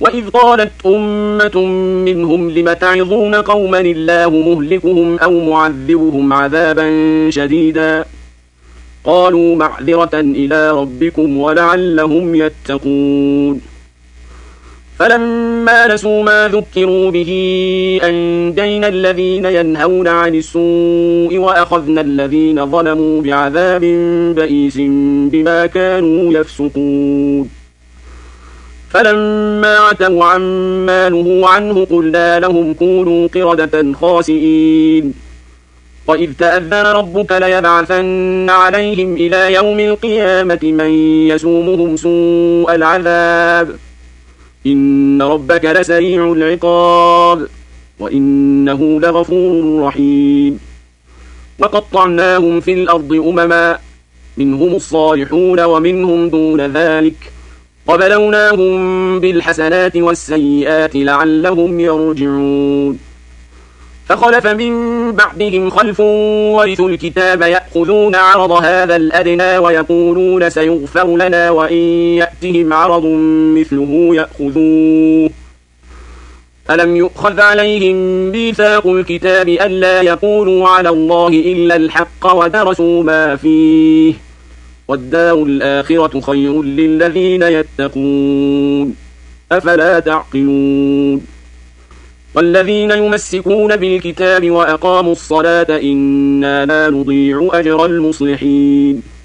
وإذ قالت أمة منهم لم تعظون قوما الله مهلكهم أو معذبهم عذابا شديدا قالوا معذرة إلى ربكم ولعلهم يتقون فلما نسوا ما ذكروا به أنجينا الذين ينهون عن السوء وأخذنا الذين ظلموا بعذاب بئيس بما كانوا يفسقون فلما عتوا عما نهوا عنه قلنا لهم كونوا قردة خاسئين وإذ تأذن ربك ليبعثن عليهم إلى يوم القيامة من يسومهم سوء العذاب إن ربك لسريع العقاب وإنه لغفور رحيم وقطعناهم في الأرض أمما منهم الصالحون ومنهم دون ذلك وبلوناهم بالحسنات والسيئات لعلهم يرجعون فخلف من بعدهم خلف ورثوا الكتاب يأخذون عرض هذا الأدنى ويقولون سيغفر لنا وإن يأتهم عرض مثله يأخذوه ألم يؤخذ عليهم ميثاق الكتاب ألا يقولوا على الله إلا الحق ودرسوا ما فيه والدار الآخرة خير للذين يتقون أفلا تعقلون والذين يمسكون بالكتاب وأقاموا الصلاة إنا لا نضيع أجر المصلحين